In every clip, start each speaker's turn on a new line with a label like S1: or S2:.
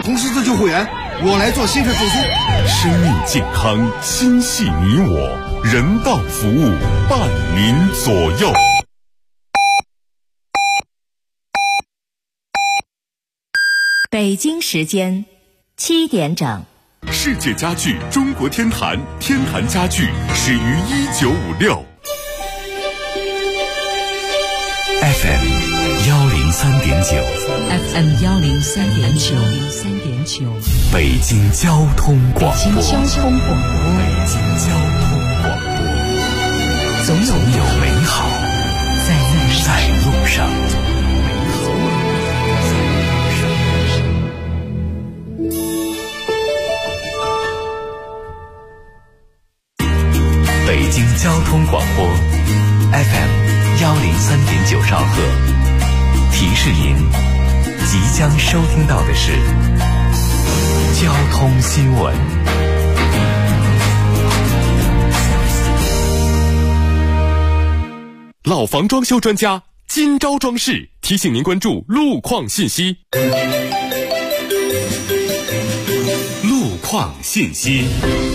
S1: 红十字救护员，我来做心肺复苏。
S2: 生命健康，心系你我，人道服务伴您左右。
S3: 北京时间7点整。
S2: 世界家具中国天坛，天坛家具始于1956。
S4: FM 103.9
S3: FM 103.9
S4: 北京交通广播。总有美好在路上。北京交通广播 FM 103.9兆赫，提示您即将收听到的是交通新闻。
S2: 老房装修专家今朝装饰提醒您关注路况信息。路况信息。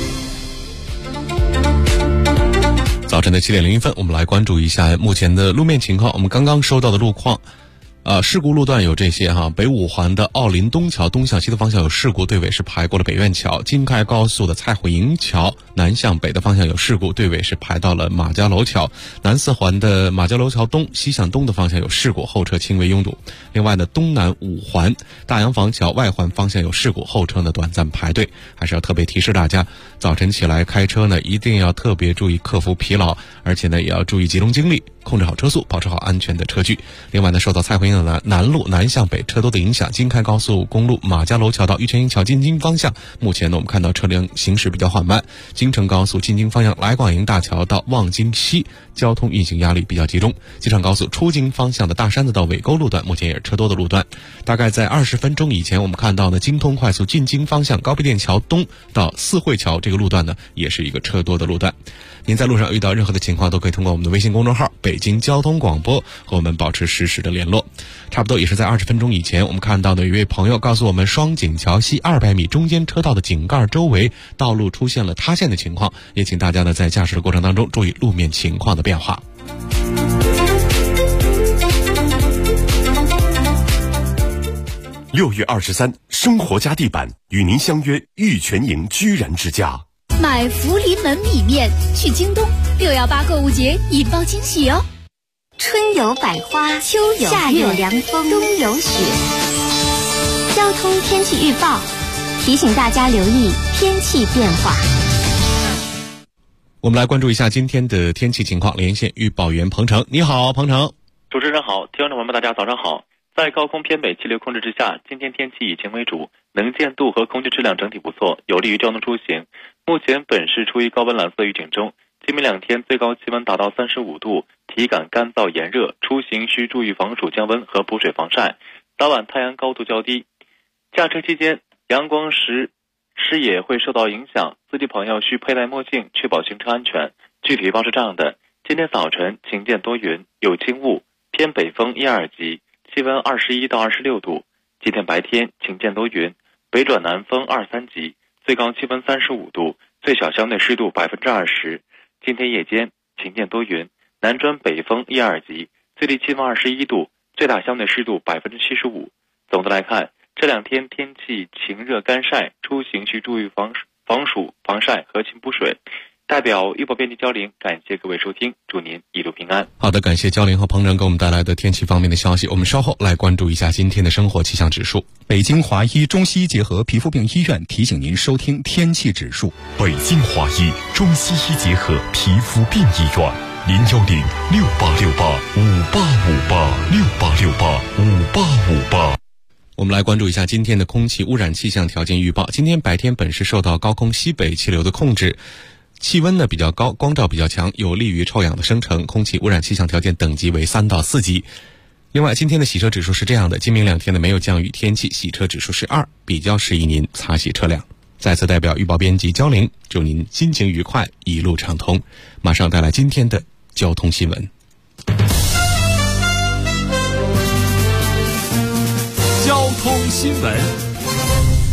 S2: 早晨的7点01分，我们来关注一下目前的路面情况。我们刚刚收到的路况，事故路段有这些哈：北五环的奥林东桥东向西的方向有事故，队尾是排过了北苑桥；京开高速的蔡慧营桥南向北的方向有事故，队尾是排到了马家楼桥；南四环的马家楼桥东西向东的方向有事故，后车轻微拥堵。另外呢，东南五环大洋房桥外环方向有事故，后车呢短暂排队。还是要特别提示大家，早晨起来开车呢，一定要特别注意克服疲劳，而且呢也要注意集中精力，控制好车速，保持好安全的车距。另外呢，受到蔡慧营的南路南向北车多的影响，京开高速公路马家楼桥到玉泉营桥进京方向，目前呢我们看到车辆行驶比较缓慢。京承高速进京方向来广营大桥到望京西交通运行压力比较集中。机场高速出京方向的大山子到尾沟路段目前也是车多的路段。大概在20分钟以前，我们看到呢京通快速进京方向高碑店桥东到四惠桥这个路段呢也是一个车多的路段。您在路上遇到任何的情况，都可以通过我们的微信公众号北京交通广播和我们保持实时的联络。差不多也是在20分钟以前，我们看到的有一位朋友告诉我们，双井桥西200米中间车道的井盖周围道路出现了塌陷的情况，也请大家呢在驾驶的过程当中注意路面情况的变化。6月23，生活家地板与您相约玉泉营居然之家。
S5: 买福临门米面去京东，618购物节引爆惊喜哦！
S6: 春有百花，秋有
S5: 夏有凉风，
S6: 冬有雪。交通天气预报提醒大家留意天气变化。
S2: 我们来关注一下今天的天气情况，连线预报员彭程。你好，彭程。
S7: 主持人好，听众朋友们大家早上好。在高空偏北气流控制之下，今天天气以晴为主，能见度和空气质量整体不错，有利于交通出行。目前本市处于高温蓝色预警中，今明2天最高气温达到35度，体感干燥炎热，出行需注意防暑降温和补水防晒。早晚太阳高度较低，驾车期间阳光时视野会受到影响，司机朋友需佩戴墨镜，确保行车安全。具体预报是这样的：今天早晨晴间多云，有轻雾，偏北风1、2级，气温21到26度。今天白天晴间多云，北转南风2、3级，最高气温35度，最小相对湿度20%。今天夜间晴间多云，南转北风1、2级，最低气温21度，最大相对湿度75%。总的来看，这2天天气晴热干晒，出行需注意防暑、防晒和勤补水。代表预报编辑焦玲，感谢各位收听，祝您一路平安。
S2: 好的，感谢焦玲和彭程给我们带来的天气方面的消息。我们稍后来关注一下今天的生活气象指数。
S8: 北京华医中西医结合皮肤病医院提醒您收听天气指数。
S2: 北京华医中西医结合皮肤病医院，0868585858，68585858。我们来关注一下今天的空气污染气象条件预报。今天白天本市受到高空西北气流的控制，气温呢比较高，光照比较强，有利于臭氧的生成，空气污染气象条件等级为3到4级。另外，今天的洗车指数是这样的：今明2天的没有降雨天气，洗车指数是2，比较适宜您擦洗车辆。再次代表预报编辑焦玲，祝您心情愉快，一路畅通。马上带来今天的交通新闻。
S4: 交通新闻。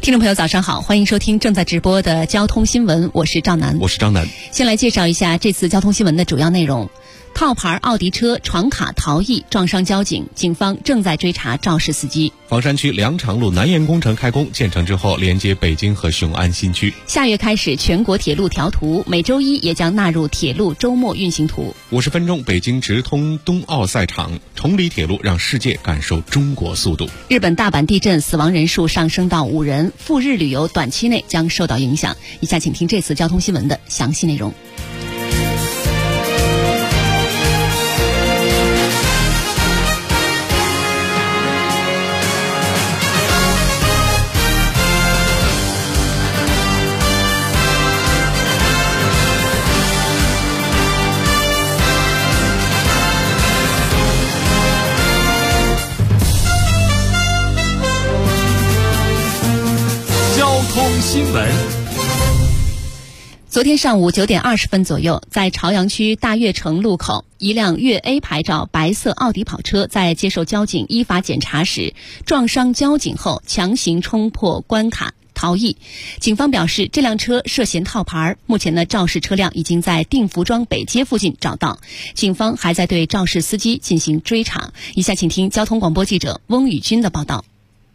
S9: 听众朋友早上好，欢迎收听正在直播的交通新闻，我是赵楠。
S2: 我是张楠。
S9: 先来介绍一下这次交通新闻的主要内容。套牌奥迪车闯卡逃逸撞伤交警，警方正在追查肇事司机。
S2: 房山区粮场路南延工程开工，建成之后连接北京和雄安新区。
S9: 下月开始全国铁路调图，每周一也将纳入铁路周末运行图。
S2: 50分钟北京直通冬奥赛场，崇礼铁路让世界感受中国速度。
S9: 日本大阪地震死亡人数上升到5人，赴日旅游短期内将受到影响。以下请听这次交通新闻的详细内容。
S4: 新闻。
S9: 昨天上午9点20分左右，在朝阳区大悦城路口，一辆粤 A 牌照白色奥迪跑车在接受交警依法检查时，撞伤交警后强行冲破关卡逃逸。警方表示，这辆车涉嫌套牌，目前的肇事车辆已经在定福庄北街附近找到，警方还在对肇事司机进行追查。以下请听交通广播记者翁宇军的报道。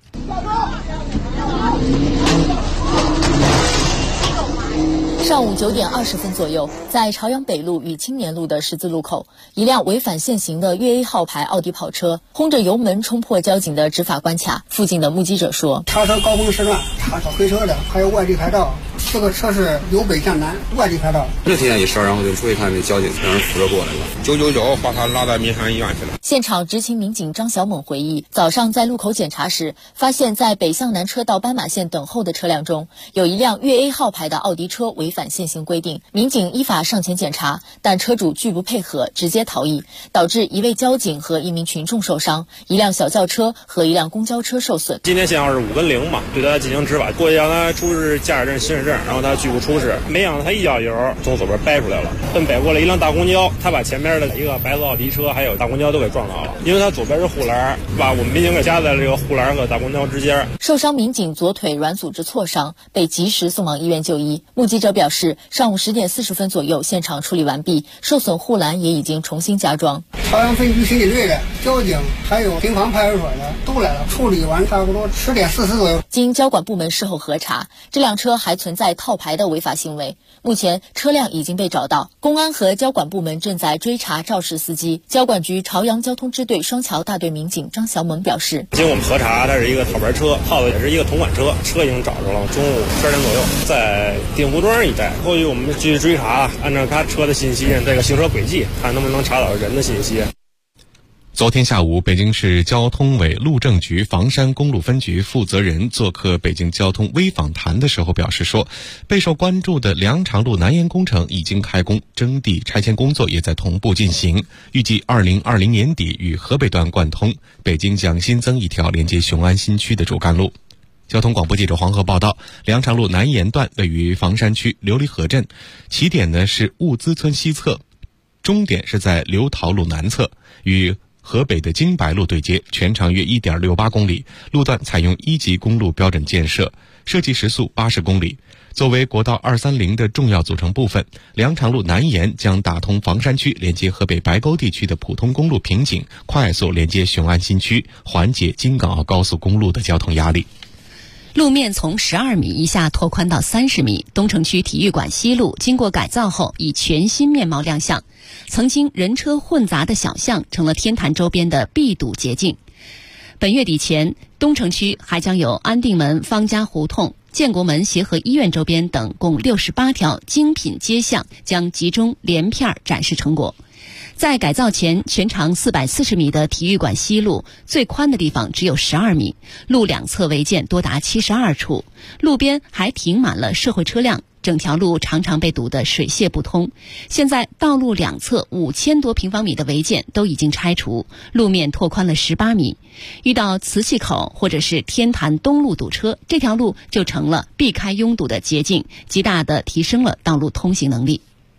S9: 上午9点20分左右，在朝阳北路与青年路的十字路口，一辆违反限行的粤 A 号牌奥迪跑车轰着油门冲破交警的执法关卡。附近的目击者说，
S10: 查车高峰时段查找推车的，还有外地牌照，这个车是由北向南，外地牌照。
S11: 这听见一声，然后就注意看那交警让人扶着过来了，999把他拉到民山医院去了。
S9: 现场执勤民警张小猛回忆，早上在路口检查时，发现在北向南车道斑马线等候的车辆中，有一辆粤 A 号牌的奥迪车违反限行规定，民警依法上前检查，但车主拒不配合，直接逃逸，导致一位交警和一名群众受伤，一辆小轿车和一辆公交车受损。
S12: 今天限号是5跟0嘛，对他进行执法，过去让他出示驾驶证、行驶证，然后他拒不出示，没想到他一脚油从左边掰出来了，奔北过来一辆大公交，他把前面的一个白色奥迪车还有大公交都给撞到了，因为他左边是护栏，把我们民警给夹在了这个护栏和大公交之间。受伤民警左腿软组织挫伤，被及时送往医院就医。目击者表示，上午10点40分左右，现场处理完毕，受损护栏也已经重新加装。
S10: 朝阳分局刑警队的交警还有平房派出所的都来了，处理完差不多10点40左右。
S9: 经交管部门事后核查，这辆车还存在套牌的违法行为。目前车辆已经被找到，公安和交管部门正在追查肇事司机。交管局朝阳交通支队双桥大队民警张小猛表示，
S12: 经我们核查，它是一个套牌车，套的也是一个同款车，车已经找着了，中午12点左右在定福庄一带。后续我们继续追查，按照他车的信息，这个行车轨迹，看能不能查到人的信息。
S2: 昨天下午，北京市交通委路政局房山公路分局负责人做客北京交通微访谈的时候表示说，备受关注的粮场路南延工程已经开工，征地拆迁工作也在同步进行，预计2020年底与河北段贯通，北京将新增一条连接雄安新区的主干路。交通广播记者黄河报道，粮场路南延段位于房山区琉璃河镇，起点呢是物资村西侧，终点是在刘桃路南侧，与河北的京白路对接，全长约 1.68 公里，路段采用1级公路标准建设，设计时速80公里。作为国道230的重要组成部分，粮场路南延将打通房山区连接河北白沟地区的普通公路瓶颈，快速连接雄安新区，缓解京港澳高速公路的交通压力。
S9: 路面从12米以下拓宽到30米，东城区体育馆西路经过改造后以全新面貌亮相，曾经人车混杂的小巷成了天坛周边的必堵捷径。本月底前，东城区还将有安定门、方家胡同、建国门协和医院周边等共68条精品街巷将集中连片展示成果。在改造前，全长440米的体育馆西路最宽的地方只有12米，路两侧违建多达72处，路边还停满了社会车辆，整条路常常被堵得水泄不通。现在道路两侧5000多平方米的违建都已经拆除，路面拓宽了18米。遇到磁器口或者是天坛东路堵车，这条路就成了避开拥堵的捷径，极大地提升了道路通行能力。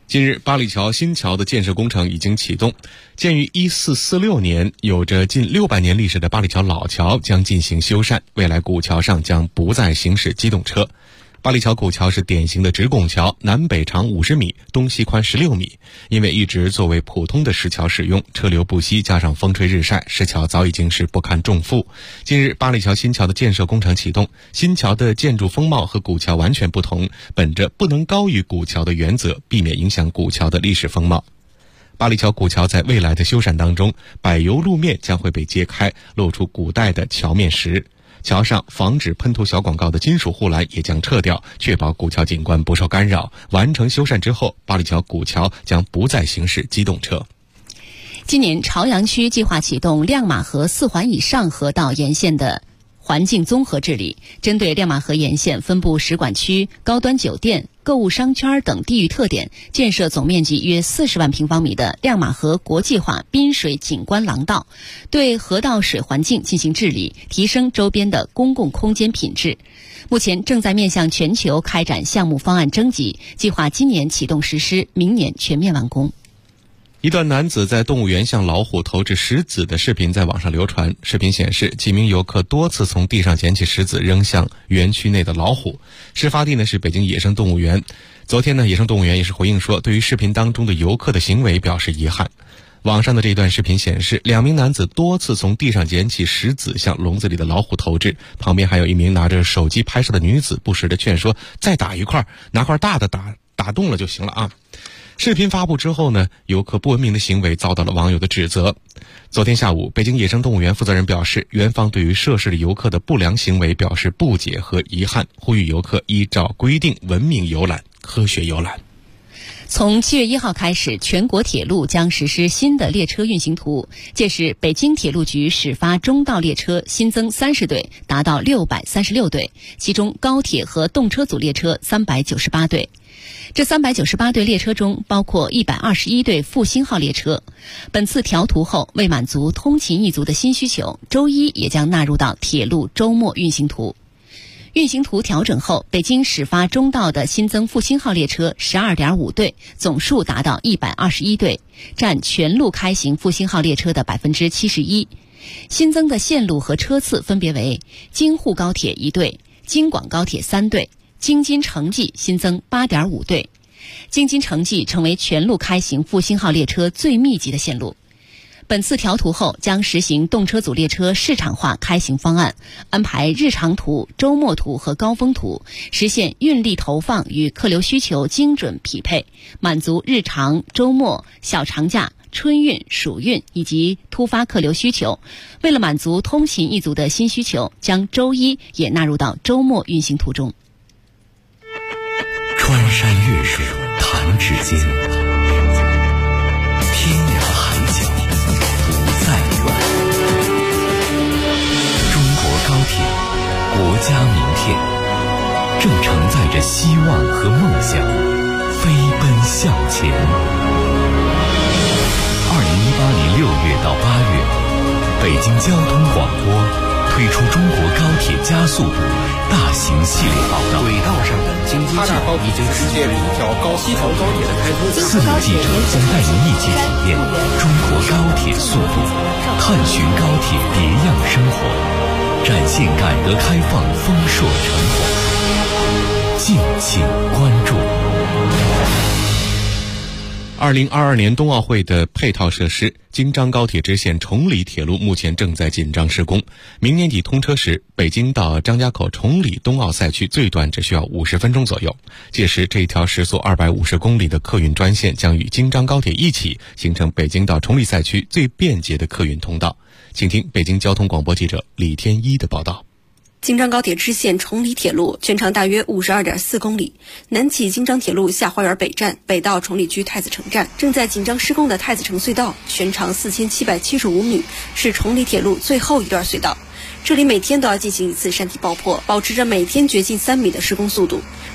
S2: 近日，八里桥新桥的建设工程已经启动。建于1446年，有着近600年历史的八里桥老桥将进行修缮，未来古桥上将不再行驶机动车。八里桥古桥是典型的直拱桥，南北长50米，东西宽16米。因为一直作为普通的石桥使用，车流不息，加上风吹日晒，石桥早已经是不堪重负。近日，八里桥新桥的建设工程启动，新桥的建筑风貌和古桥完全不同，本着不能高于古桥的原则，避免影响古桥的历史风貌。八里桥古桥在未来的修缮当中，柏油路面将会被揭开，露出古代的桥面石。桥上防止喷涂小广告的金属护栏也将撤掉，确保古桥景观不受干扰。完成修缮之后，八里桥古桥将不再行驶机动车。
S9: 今年朝阳区计划启动亮马河4环以上河道沿线的环境综合治理，针对亮马河沿线分布使馆区、高端酒店、购物商圈等地域特点，建设总面积约40万平方米的亮马河国际化滨水景观廊道，对河道水环境进行治理，提升周边的公共空间品质。目前正在面向全球开展项目方案征集，计划今年启动实施，明年全面完工。
S2: 一段男子在动物园向老虎投掷石子的视频在网上流传。视频显示，几名游客多次从地上捡起石子扔向园区内的老虎。事发地呢是北京野生动物园。昨天呢，野生动物园也是回应说，对于视频当中的游客的行为表示遗憾。网上的这段视频显示，2名男子多次从地上捡起石子向笼子里的老虎投掷，旁边还有一名拿着手机拍摄的女子，不时地劝说再打一块，拿块大的打动了就行了啊。视频发布之后呢，游客不文明的行为遭到了网友的指责。昨天下午，北京野生动物园负责人表示，园方对于涉事的游客的不良行为表示不解和遗憾，呼吁游客依照规定文明游览、科学游览。
S9: 从7月1号开始，全国铁路将实施新的列车运行图，届时北京铁路局始发中道列车新增30对，达到636对，其中高铁和动车组列车398对。这398对列车中包括121对复兴号列车。本次调图后，为满足通勤一族的新需求，周一也将纳入到铁路周末运行图。运行图调整后，北京始发中道的新增复兴号列车12.5对，总数达到121对，占全路开行复兴号列车的71%。新增的线路和车次分别为京沪高铁1对，京广高铁3对，京津城际新增8.5对。京津城际成为全路开行复兴号列车最密集的线路。本次调图后，将实行动车组列车市场化开行方案，安排日常图、周末图和高峰图，实现运力投放与客流需求精准匹配，满足日常、周末、小长假、春运、暑运以及突发客流需求。为了满足通勤一族的新需求，将周一也纳入到周末运行图中。
S4: 穿山越水弹指间，天涯海角不再远。中国高铁，国家名片，正承载着希望和梦想，飞奔向前。2018年6月到8月，北京交通广播推出中国高铁加速度大型系列报道。
S11: 轨道上的经济计划已经实现了一条西条高铁的开通。
S4: 4名记者将带您一起体验中国高铁速度，探寻高铁别样生活，展现改革开放丰硕成果。敬请关注。
S2: 2022年冬奥会的配套设施，京张高铁支线崇礼铁路目前正在紧张施工。明年底通车时，北京到张家口崇礼冬奥赛区最短只需要50分钟左右。届时，这一条时速250公里的客运专线将与京张高铁一起，形成北京到崇礼赛区最便捷的客运通道。请听北京交通广播记者李天一的报道。
S13: 京张高铁支线崇礼铁路全长大约52.4公里，南起京张铁路下花园北站，北到崇礼区太子城站。正在紧张施工的太子城隧道，全长4775米，是崇礼铁路最后一段隧道。这里每天都要进行一次山体爆破，保持着每天掘进3米的施工速度。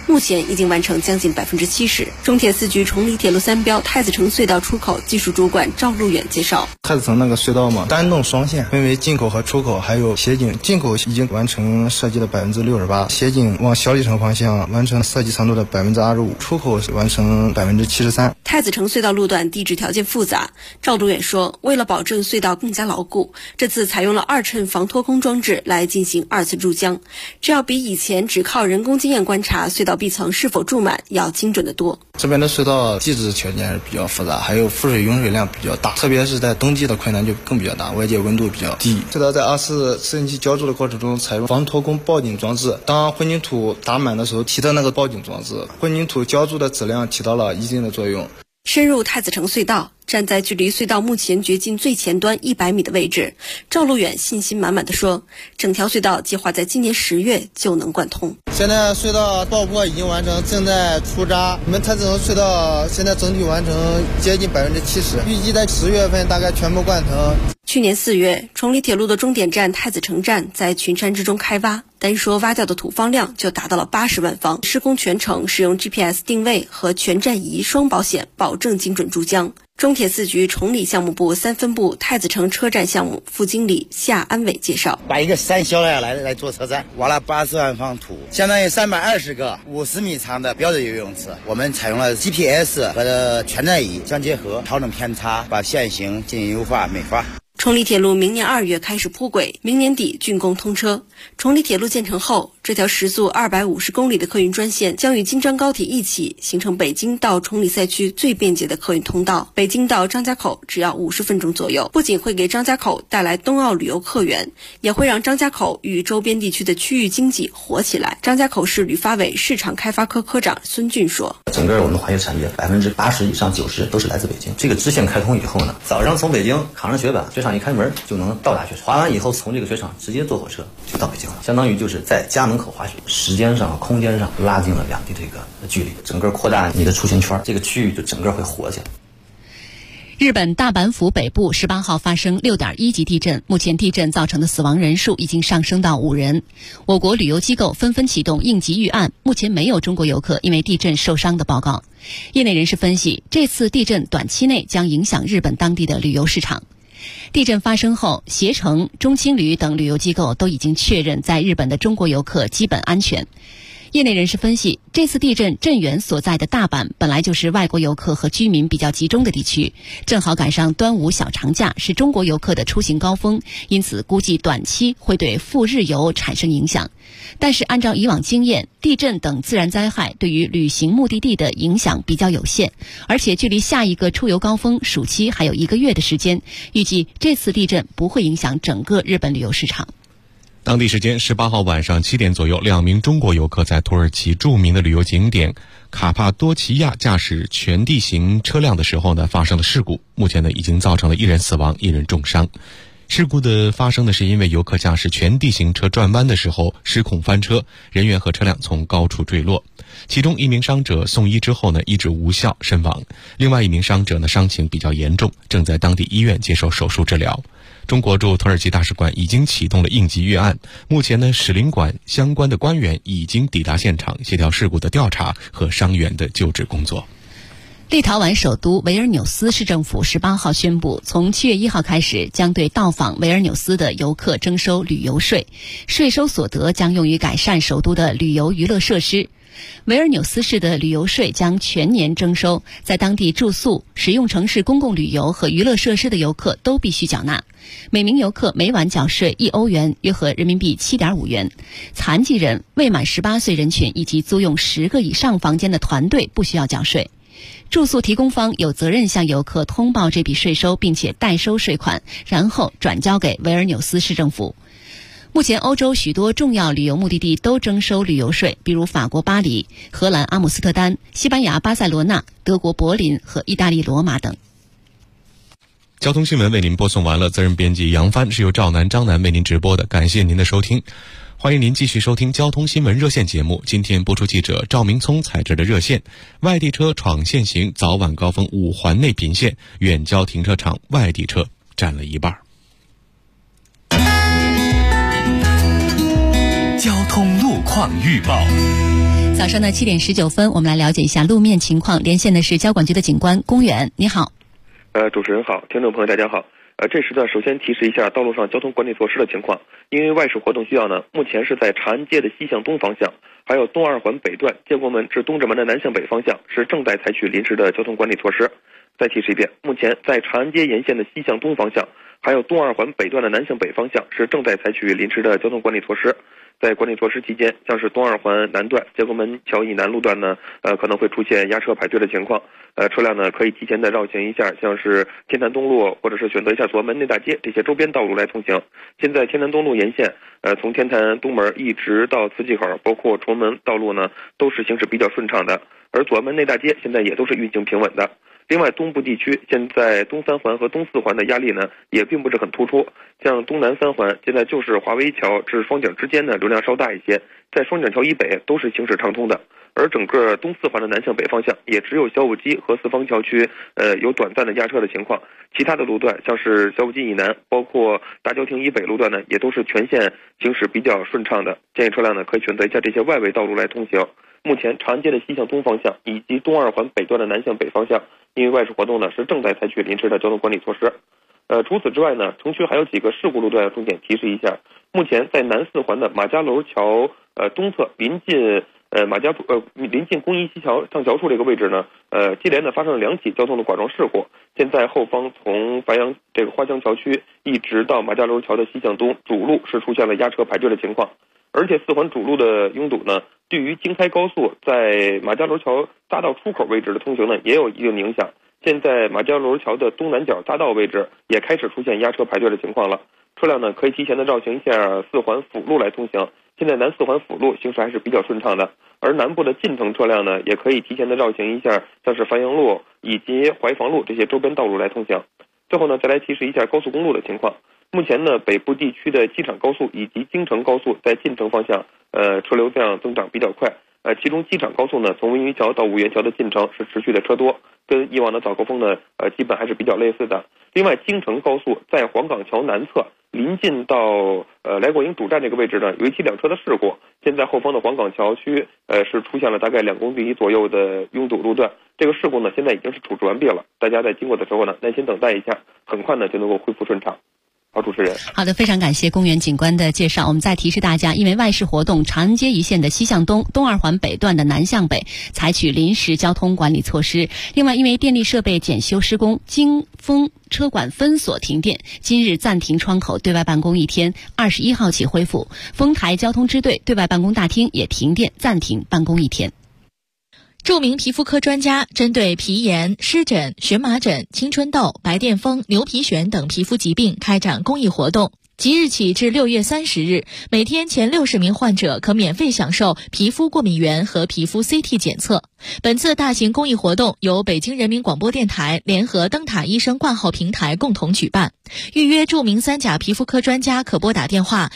S13: 目前已经完成将近70%。中铁四局崇礼铁路3标太子城隧道出口技术主管赵路远介绍，
S14: 太子城那个隧道嘛，单洞双线，分为进口和出口，还有协警。进口已经完成设计的68%，协警往小里程方向完成设计长度的25%，出口完成73%。
S13: 太子城隧道路段地质条件复杂，赵路远说，为了保证隧道更加牢固，这次采用了2衬防脱空装置来进行2次注浆，这要比以前只靠人工经验观察隧道壁层是否注满要精准得多。
S14: 这边的隧道地质条件是比较复杂，还有覆水涌水量比较大，特别是在冬季的困难就更比较大，外界温度比较低。隧道在24次轮机浇筑的过程中采用防脱空报警装置，当混凝土打满的时候提的那个报警装置，混凝土浇筑的质量起到了一定的作用。
S13: 深入太子城隧道，站在距离隧道目前掘进最前端100米的位置，赵路远信心满满地说，整条隧道计划在今年10月就能贯通。
S14: 现在隧道爆破已经完成，正在出渣。我们太子城隧道现在整体完成接近70%，预计在10月份大概全部贯通。
S13: 去年4月，崇礼铁路的终点站太子城站在群山之中开挖，单说挖掉的土方量就达到了80万方。施工全程使用 GPS 定位和全站仪双保险，保证精准注浆。中铁四局崇礼项目部3分部太子城车站项目副经理夏安伟介绍，
S15: 把一个山削下来做车站，挖了80万方土，相当于320个50米长的标准游泳池。我们采用了 GPS 和全站仪相结合，调整偏差，把线型进行优化美化。
S13: 崇礼铁路明年2月开始铺轨，明年底竣工通车。崇礼铁路建成后，这条时速250公里的客运专线将与京张高铁一起形成北京到崇礼赛区最便捷的客运通道。北京到张家口只要50分钟左右，不仅会给张家口带来冬奥旅游客源，也会让张家口与周边地区的区域经济活起来。张家口市旅发委市场开发科科长孙俊说，
S16: 整个我们的滑雪产业80%以上90%都是来自北京。这个支线开通以后呢，早上从北京扛着雪板，雪场一开门就能到达雪场，滑完以后从这个雪场直接坐火车就到北京了，相当于就是在家门口滑雪，时间上空间上拉近了两地这个距离，整个扩大你的出行圈，这个区域就整个会活起来。
S9: 日本大阪府北部18号发生6.1级地震，目前地震造成的死亡人数已经上升到5人。我国旅游机构纷纷启动应急预案，目前没有中国游客因为地震受伤的报告。业内人士分析，这次地震短期内将影响日本当地的旅游市场。地震发生后，携程、中青旅等旅游机构都已经确认在日本的中国游客基本安全。业内人士分析，这次地震震源所在的大阪本来就是外国游客和居民比较集中的地区，正好赶上端午小长假，是中国游客的出行高峰，因此估计短期会对赴日游产生影响。但是按照以往经验，地震等自然灾害对于旅行目的地的影响比较有限，而且距离下一个出游高峰暑期还有1个月的时间，预计这次地震不会影响整个日本旅游市场。
S2: 当地时间18号晚上7点左右，2名中国游客在土耳其著名的旅游景点卡帕多奇亚驾驶全地形车辆的时候呢，发生了事故。目前呢，已经造成了1人死亡，1人重伤。事故的发生呢，是因为游客驾驶全地形车转弯的时候失控翻车，人员和车辆从高处坠落。其中1名伤者送医之后呢，医治无效身亡。另外1名伤者呢，伤情比较严重，正在当地医院接受手术治疗。中国驻土耳其大使馆已经启动了应急预案，目前呢，使领馆相关的官员已经抵达现场，协调事故的调查和伤员的救治工作。
S9: 立陶宛首都维尔纽斯市政府18号宣布，从7月1号开始，将对到访维尔纽斯的游客征收旅游税，税收所得将用于改善首都的旅游娱乐设施。维尔纽斯市的旅游税将全年征收，在当地住宿、使用城市公共旅游和娱乐设施的游客都必须缴纳。每名游客每晚缴税1欧元，约合人民币7.5元。残疾人、未满18岁人群以及租用10个以上房间的团队不需要缴税。住宿提供方有责任向游客通报这笔税收，并且代收税款，然后转交给维尔纽斯市政府。目前欧洲许多重要旅游目的地都征收旅游税，比如法国巴黎、荷兰阿姆斯特丹、西班牙巴塞罗那、德国柏林和意大利罗马等。
S2: 交通新闻为您播送完了，责任编辑杨帆，是由赵楠、张楠为您直播的，感谢您的收听。欢迎您继续收听交通新闻热线节目。今天播出记者赵明聪采制的热线：外地车闯限行，早晚高峰5环内频限，远郊停车场外地车占了一半。
S4: 交通路况预报。
S9: 早上的7点19分，我们来了解一下路面情况。连线的是交管局的警官龚远，你好。
S17: 主持人好，听众朋友大家好。这时段首先提示一下道路上交通管理措施的情况。因为外事活动需要呢，目前是在长安街的西向东方向，还有东二环北段建国门至东直门的南向北方向是正在采取临时的交通管理措施。再提示一遍，目前在长安街沿线的西向东方向，还有东二环北段的南向北方向是正在采取临时的交通管理措施。在管理措施期间，像是东二环南段建国门桥以南路段呢，可能会出现压车排队的情况。车辆呢可以提前的绕行一下，像是天坛东路或者是选择一下左安门内大街这些周边道路来通行。现在天坛东路沿线，从天坛东门一直到磁器口，包括崇文门道路呢，都是行驶比较顺畅的。而左安门内大街现在也都是运行平稳的。另外，东部地区现在东三环和东四环的压力呢，也并不是很突出。像东南三环现在就是华威桥至双井之间呢，流量稍大一些，在双井桥以北都是行驶畅通的。而整个东四环的南向北方向，也只有小武基和四方桥区有短暂的压车的情况。其他的路段，像是小武基以南，包括大郊亭以北路段呢，也都是全线行驶比较顺畅的。建议车辆呢可以选择一下这些外围道路来通行。目前长安街的西向东方向以及东二环北段的南向北方向，因为外事活动呢是正在采取临时的交通管理措施。除此之外呢，城区还有几个事故路段要重点提示一下。目前在南四环的马家楼桥东侧临近临近公益西桥上桥处这个位置呢，接连的发生了2起交通的剐撞事故。现在后方从白杨这个花江桥区一直到马家楼桥的西向东主路是出现了压车排队的情况。而且四环主路的拥堵呢，对于京开高速在马家楼桥匝道出口位置的通行呢，也有一定影响。现在马家楼桥的东南角匝道位置也开始出现压车排队的情况了。车辆呢可以提前的绕行一下四环辅路来通行。现在南四环辅路行驶还是比较顺畅的，而南部的进城车辆呢，也可以提前的绕行一下，像是繁阳路以及怀房路这些周边道路来通行。最后呢，再来提示一下高速公路的情况。目前呢，北部地区的机场高速以及京承高速在进城方向，车流量增长比较快。其中机场高速呢，从文榆桥到五元桥的进城是持续的车多，跟以往的早高峰呢，基本还是比较类似的。另外，京承高速在黄岗桥南侧临近到来过营主站这个位置呢，有一起2车的事故。现在后方的黄岗桥区是出现了大概2公里左右的拥堵路段。这个事故呢，现在已经是处置完毕了，大家在经过的时候呢，耐心等待一下，很快呢就能够恢复顺畅。好，主持人。
S9: 好的，非常感谢龚远警官的介绍。我们再提示大家，因为外事活动，长安街一线的西向东、东二环北段的南向北采取临时交通管理措施。另外，因为电力设备检修施工，京丰车管分所停电，今日暂停窗口对外办公1天，21号起恢复。丰台交通支队对外办公大厅也停电，暂停办公1天。
S18: 著名皮肤科专家针对皮炎、湿疹、荨麻疹、青春痘、白癜风、牛皮癣等皮肤疾病开展公益活动。即日起至6月30日，每天前60名患者可免费享受皮肤过敏原和皮肤 CT 检测。本次大型公益活动由北京人民广播电台联合灯塔医生挂号平台共同举办。预约著名3甲皮肤科专家可拨打电话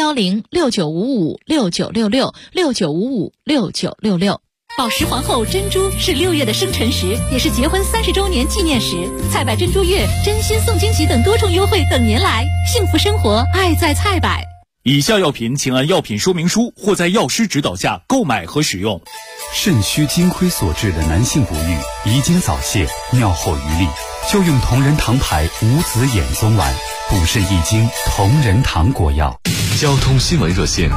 S18: 0106955696669556966。
S19: 宝石皇后珍珠是6月的生辰时，也是结婚30周年纪念时。菜百珍珠月、真心送惊喜等多重优惠等您来，幸福生活，爱在菜百。
S20: 以下药品请按药品说明书或在药师指导下购买和使用。
S21: 肾虚精亏所致的男性不育、遗精早泄、尿后余力，就用同仁堂牌无子衍宗丸，补肾益精同仁堂果药。
S4: 交通新闻热线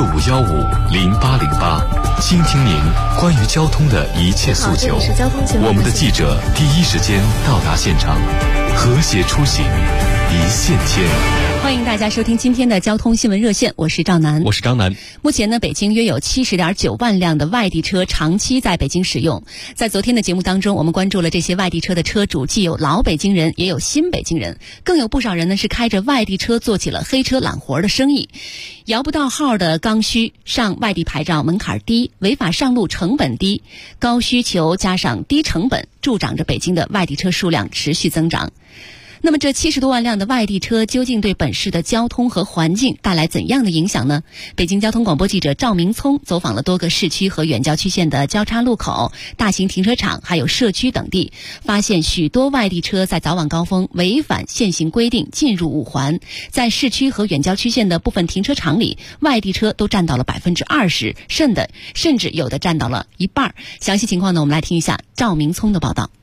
S4: 65150808，倾听您关于交通的一切诉求。我们的记者第一时间到达现场，和谐出行，一线牵。
S9: 欢迎大家收听今天的交通新闻热线，我是赵楠，
S2: 我是张楠。
S9: 目前呢，北京约有70.9万辆的外地车长期在北京使用。在昨天的节目当中，我们关注了这些外地车的车主，既有老北京人，也有新北京人，更有不少人呢是开着外地车做起了黑车揽活的生意。摇不到号的刚需，上外地牌照门槛低，违法上路成本低，高需求加上低成本，助长着北京的外地车数量持续增长。 那么这70多万辆的外地车究竟对本市的交通和环境带来怎样的影响呢？北京交通广播记者赵明聪走访了多个市区和远郊区县的交叉路口、大型停车场还有社区等地，发现许多外地车在早晚高峰违反限行规定进入五环，在市区和远郊区县的部分停车场里，外地车都占到了20%，甚至有的占到了一半。详细情况呢，我们来听一下赵明聪的报道。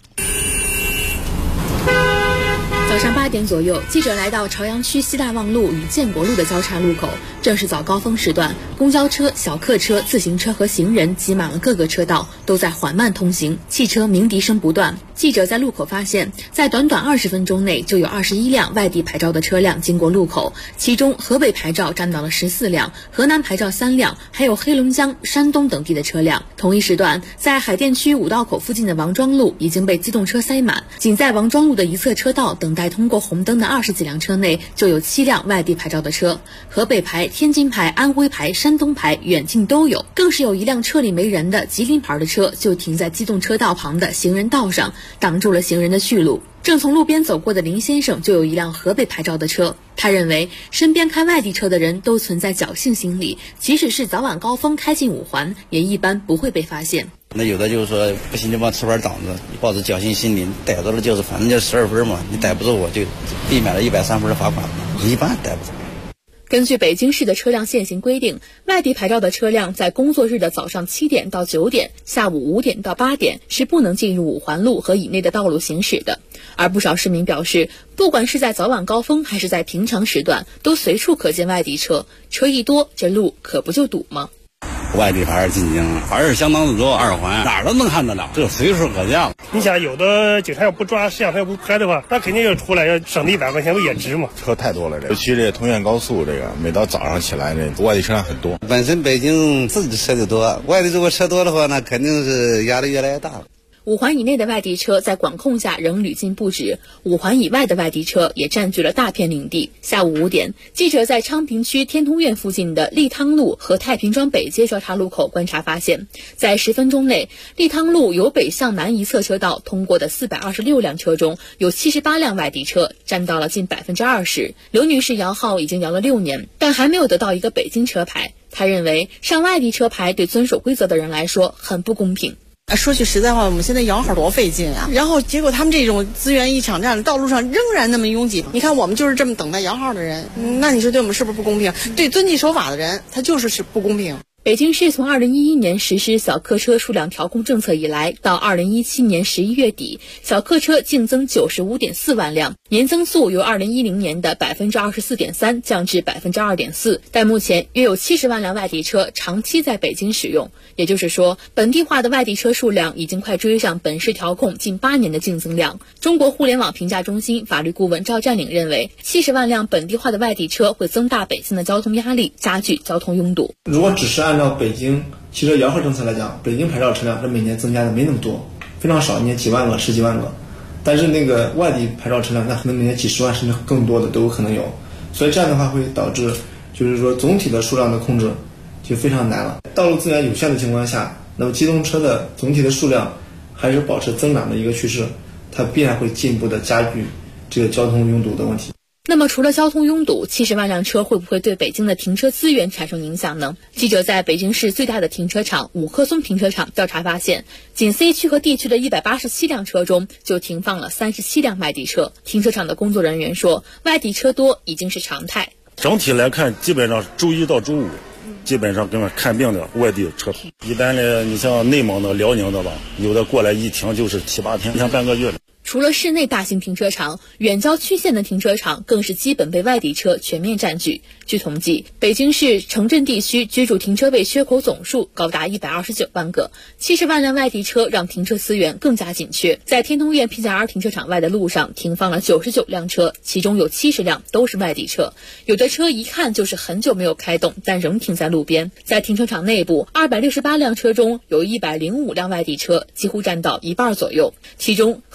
S1: 早上8点左右，记者来到朝阳区西大望路与建国路的交叉路口，正是早高峰时段，公交车、小客车、自行车和行人挤满了各个车道，都在缓慢通行，汽车鸣笛声不断。记者在路口发现，在短短20分钟内就有21辆外地牌照的车辆经过路口，其中河北牌照占到了14辆，河南牌照3辆，还有黑龙江、山东等地的车辆。同一时段，在海淀区五道口附近的王庄路已经被机动车塞满，仅在王庄路的一侧车道等待通过红灯的20几辆车内，就有7辆外地牌照的车，河北牌、天津牌、安徽牌、山东牌、远近都有，更是有一辆车里没人的吉林牌的车就停在机动车道旁的行人道上，挡住了行人的去路。正从路边走过的林先生就有一辆河北牌照的车，他认为身边开外地车的人都存在侥幸心理，即使是早晚高峰开进五环，也一般不会被发现。
S22: 那有的就是说不行就往车牌挡着，抱着侥幸心理，逮着了就是反正就12分嘛，你逮不住我就避免了130分的罚款，一般逮不住。
S1: 根据北京市的车辆限行规定，外地牌照的车辆在工作日的早上7点到9点、下午5点到8点是不能进入五环路和以内的道路行驶的。而不少市民表示，不管是在早晚高峰还是在平常时段，都随处可见外地车，车一多，这路可不就堵吗？
S23: 外地牌进京还是相当的多，2环哪儿都能看得了，这随处可见了。
S12: 你想，有的警察要不抓摄像头要不拍的话，那肯定要出来，要省了100块钱，不也值吗？
S24: 车太多了，尤其这通县高速这个，每到早上起来这外地车辆很多。
S22: 本身北京自己的车就多，外地如果车多的话，那肯定是压力越来越大了。
S1: 五环以内的外地车在管控下仍屡禁不止，五环以外的外地车也占据了大片领地。下午5点，记者在昌平区天通苑附近的利汤路和太平庄北街交叉路口观察发现，在10分钟内，利汤路由北向南一侧车道通过的426辆车中，有78辆外地车，占到了近20%。刘女士摇号已经摇了6年，但还没有得到一个北京车牌。她认为上外地车牌对遵守规则的人来说很不公平。
S25: 说句实在话，我们现在摇号多费劲啊！然后结果他们这种资源一抢占，道路上仍然那么拥挤。你看我们就是这么等待摇号的人，那你说对我们是不是不公平？对遵纪守法的人，他就是不公平。
S1: 北京市从2011年实施小客车数量调控政策以来，到2017年11月底，小客车净增95.4万辆，年增速由2010年的24.3%降至2.4%，但目前约有70万辆外地车长期在北京使用。也就是说，本地化的外地车数量已经快追上本市调控近8年的净增量。中国互联网评价中心法律顾问赵占领认为，70万辆本地化的外地车会增大北京的交通压力，加剧交通拥堵。
S26: 如果只是按照北京汽车摇号政策来讲，北京牌照车辆这每年增加的没那么多，非常少，一年几万个、10几万个。但是那个外地牌照车辆，那可能每年几十万甚至更多的都有可能有。所以这样的话会导致，就是说总体的数量的控制就非常难了。道路资源有限的情况下，那么机动车的总体的数量还是保持增长的一个趋势，它必然会进一步的加剧这个交通拥堵的问题。
S1: 那么除了交通拥堵，70万辆车会不会对北京的停车资源产生影响呢？记者在北京市最大的停车场五棵松停车场调查发现，仅 C 区和 D 区的187辆车中就停放了37辆外地车。停车场的工作人员说，外地车多已经是常态。
S12: 整体来看，基本上周一到周五基本上跟看病的外地车，一般的你像内蒙的、辽宁的吧，有的过来一停就是7、8天，像半个月的。
S1: 除了市内大型停车场，远郊区县的停车场更是基本被外地车全面占据。据统计，北京市城镇地区居住停车位缺口总数高达129万个，70万辆外地车让停车资源更加紧缺。在天通苑 PZR 停车场外的路上停放了99辆车，其中有70辆都是外地车，有的车一看就是很久没有开动，但仍停在路边。在停车场内部268辆车中有105辆外地车，几乎占到一半左右，其中河北的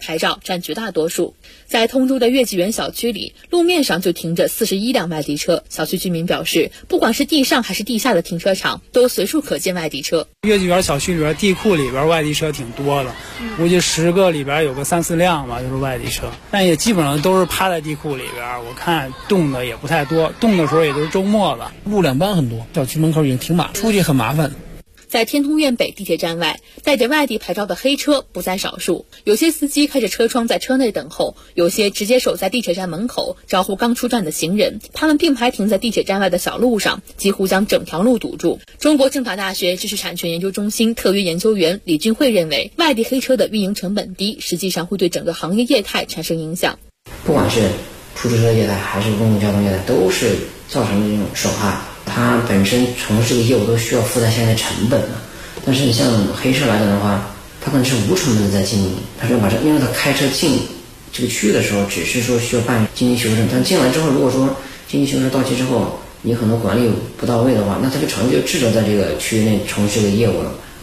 S1: 牌照占绝大多数。在通州的月季园小区里，路面上就停着41辆外地车。小区居民表示，不管是地上还是地下的停车场，都随处可见外地车。
S3: 月季园小区里边地库里边外地车挺多的，估计10个里边有个3、4辆吧，就是外地车，但也基本上都是趴在地库里边。我看动的也不太多，动的时候也都是周末吧。
S5: 路两班很多，小区门口已经停满，出去很麻烦。
S1: 在天通苑北地铁站外，带着外地牌照的黑车不在少数。有些司机开着车窗在车内等候，有些直接守在地铁站门口招呼刚出站的行人。他们并排停在地铁站外的小路上，几乎将整条路堵住。中国政法大学知识产权研究中心特约研究员李俊慧认为，外地黑车的运营成本低，实际上会对整个行业业态产生影响。
S6: 不管是出租车业态还是公共交通业态，都是造成这种损害。它本身从事这个业务都需要负担现在成本的，但是你像黑车来讲的话，它可能是无成本的在经营，它就把这，因为它开车进这个区域的时候，只是说需要办经济修正，但进来之后，如果说经济修正到期之后，你很多管理不到位的话，那它就长期就滞留在这个区域内从事这个业务了。